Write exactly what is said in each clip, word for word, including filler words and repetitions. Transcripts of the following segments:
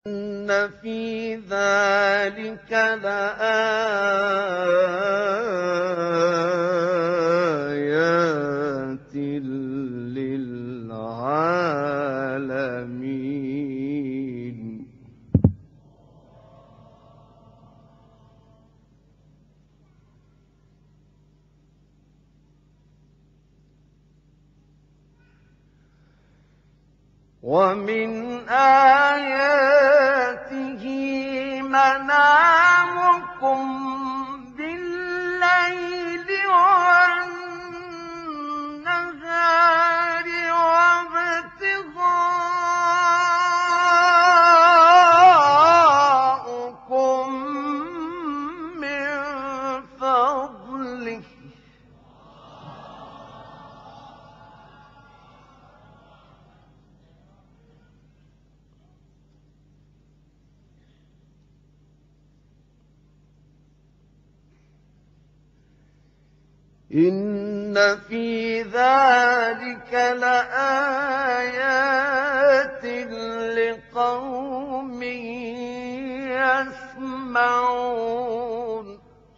إِنَّ فِي ذَٰلِكَ لَآيَاتٍ لِّلْعَالَمِينَ وَمِنْ آيَاتِهِ مَنَامُكُم بِاللَّيْلِ وَالنَّهَارِ وَابْتِغَاؤُكُم مِّن فَضْلِهِ ۚ إِنَّ فِي ذَٰلِكَ لَآيَاتٍ لِّقَوْمٍ يَسْمَعُونَ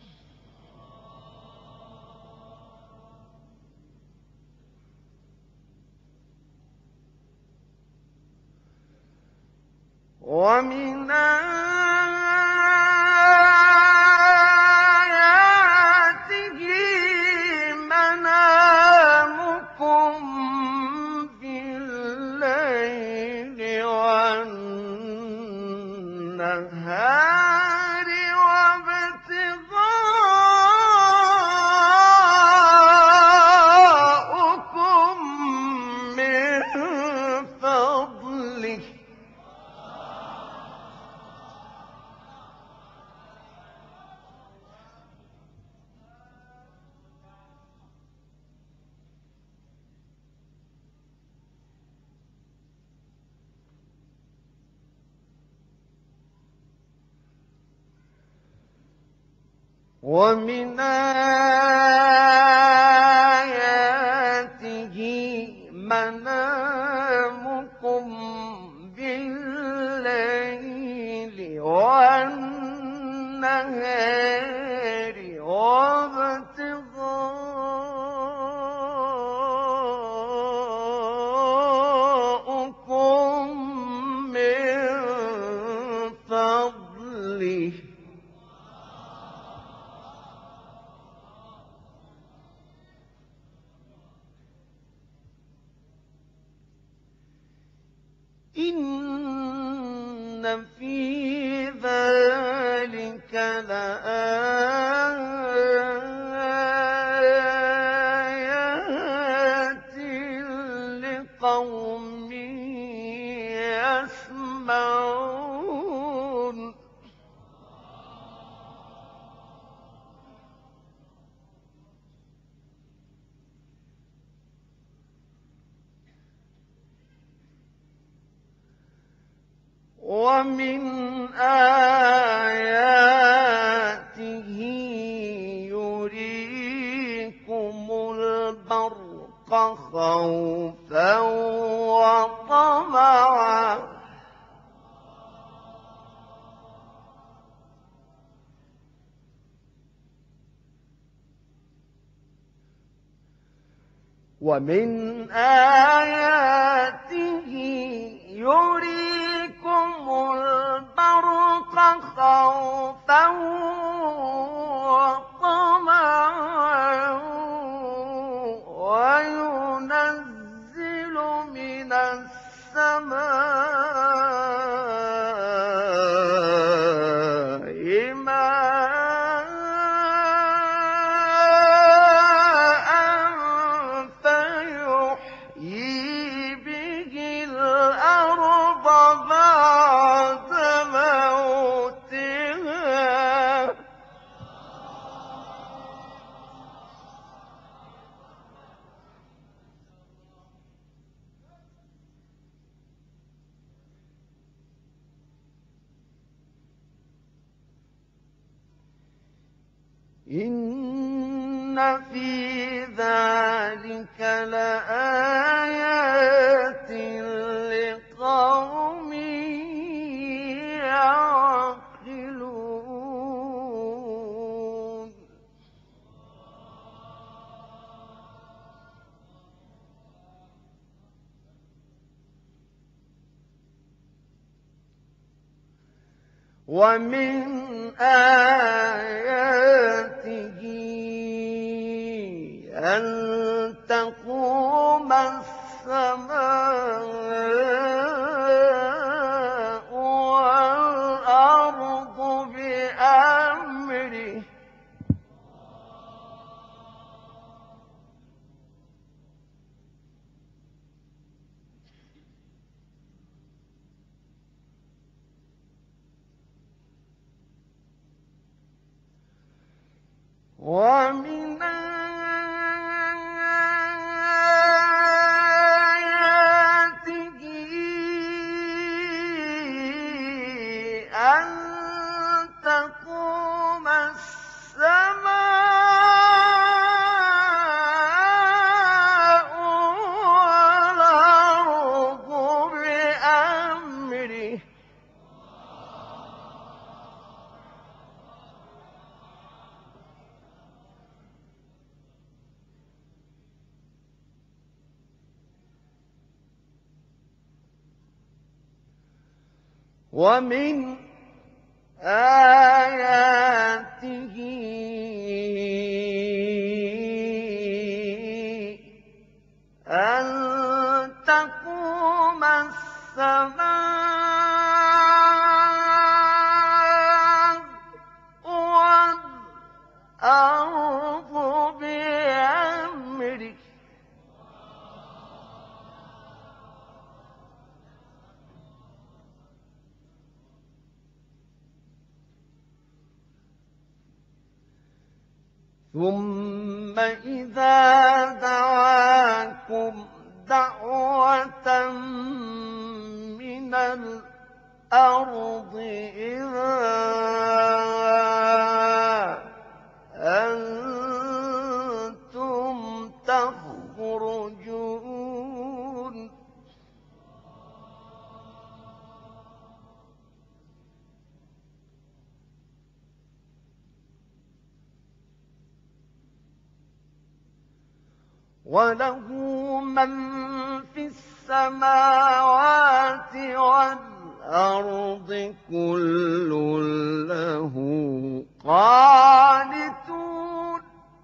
وَمِنْ آيَاتِهِ مَنَامُكُم بِاللَّيْلِ وَالنَّهَارِ وَابْتِغَاؤُكُم مِّن فَضْلِهِ ۚ وَمِنْ آيَاتِهِ مَنَامُكُم بِاللَّيْلِ وَالنَّهَارِ وَابْتِغَاؤُكُم مِّن فَضْلِهِ ۚ إِنَّ فِي ذَٰلِكَ لَآيَاتٍ لِّقَوْمٍ يَسْمَعُونَ وَمِنْ آيَاتِهِ يُرِيكُمُ الْبَرْقَ خَوْفًا وَطَمَعًا ۚ وَمِنْ آيَاتِهِ يُرِيكُمُ الْبَرْقَ خَوْفًا وَطَمَعًا وَيُنَزِّلُ مِنَ السَّمَاءِ مَاءً فَيُحْيِي بِهِ الْأَرْضَ بَعْدَ مَوْتِهَا ۚ إِنَّ فِي ذَٰلِكَ لَآيَاتٍ لِّقَوْمٍ ومن آياته أن تقوم السماء والأرض بأمره ومن آياته أن تقوم السماء والأرض بأمره ومن آياته أن تقوم السماء والأرض بأمره ثم إذا دعاكم دعوة من الأرض إذا أنتم تخرجون وله من في السماوات والأرض كل له قانتون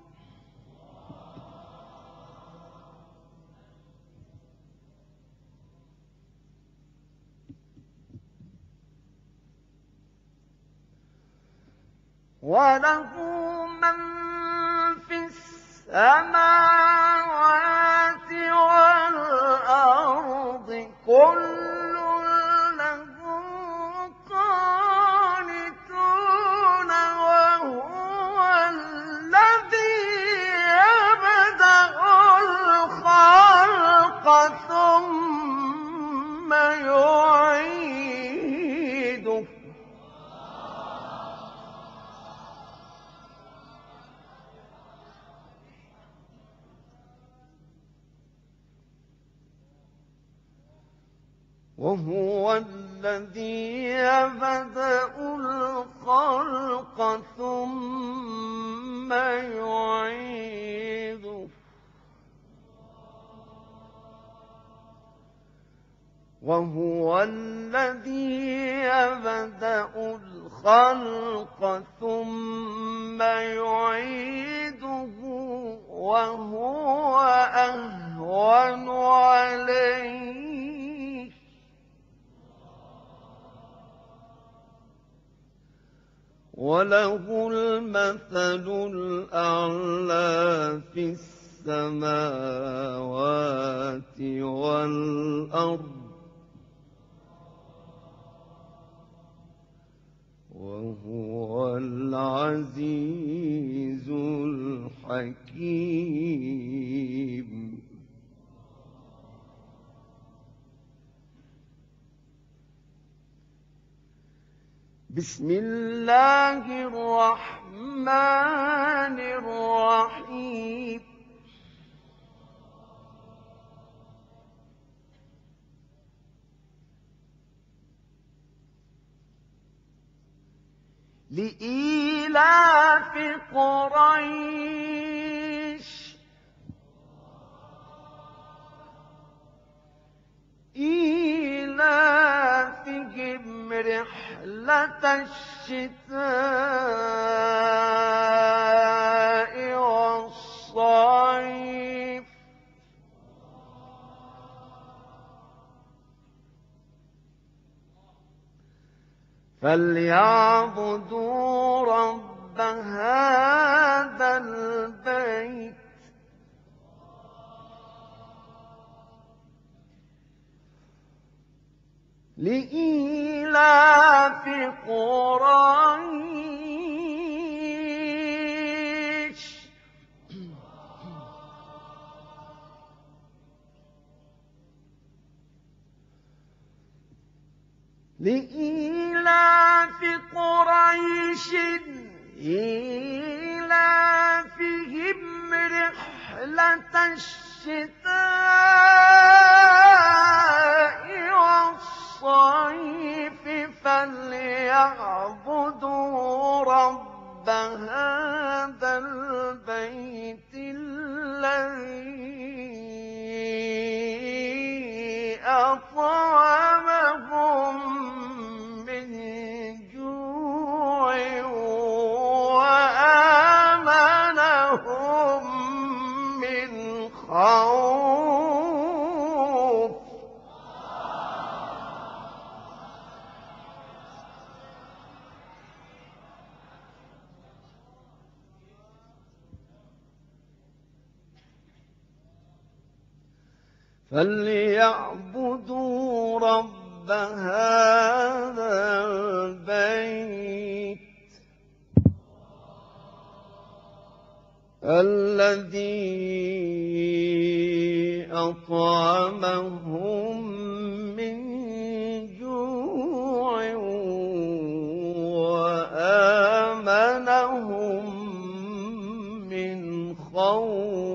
وله من في السماوات والأرض كل له قانتون وهو الذي يبدأ الخلق ثم يعيده وهو الذي يبدأ الخلق ثم يعيده وهو الذي يبدأ الخلق ثم يعيده وهو أهون عليه وله المثل الأعلى في السماوات والأرض وهو العزيز الحكيم بسم الله الرحمن الرحيم لإيلاف قريش إيلافهم فِيهِمْ رِحْلَةَ الشِّتَاءِ وَالصَّيْفِ فَلْيَعْبُدُوا رَبَّ هَٰذَا الْبَيْتِ لِإِيلَافِ قُرَيْشٍ لِإِيلَافِ قُرَيْشٍ إِيلَافِهِمْ رِحْلَةَ الشِّتَاءِ وَالصَّيْفِ فَلْيَعْبُدُوا رَبَّ هَٰذَا الْبَيْتِ الَّذِي أَطْعَمَهُم مِّن جُوعٍ وَآمَنَهُم مِّنْ خَوْفٍ فَلْيَعْبُدُوا رَبَّ هَٰذَا الْبَيْتِ الَّذِي أَطْعَمَهُم مِّن جُوعٍ وَآمَنَهُم مِّنْ خَوْفٍ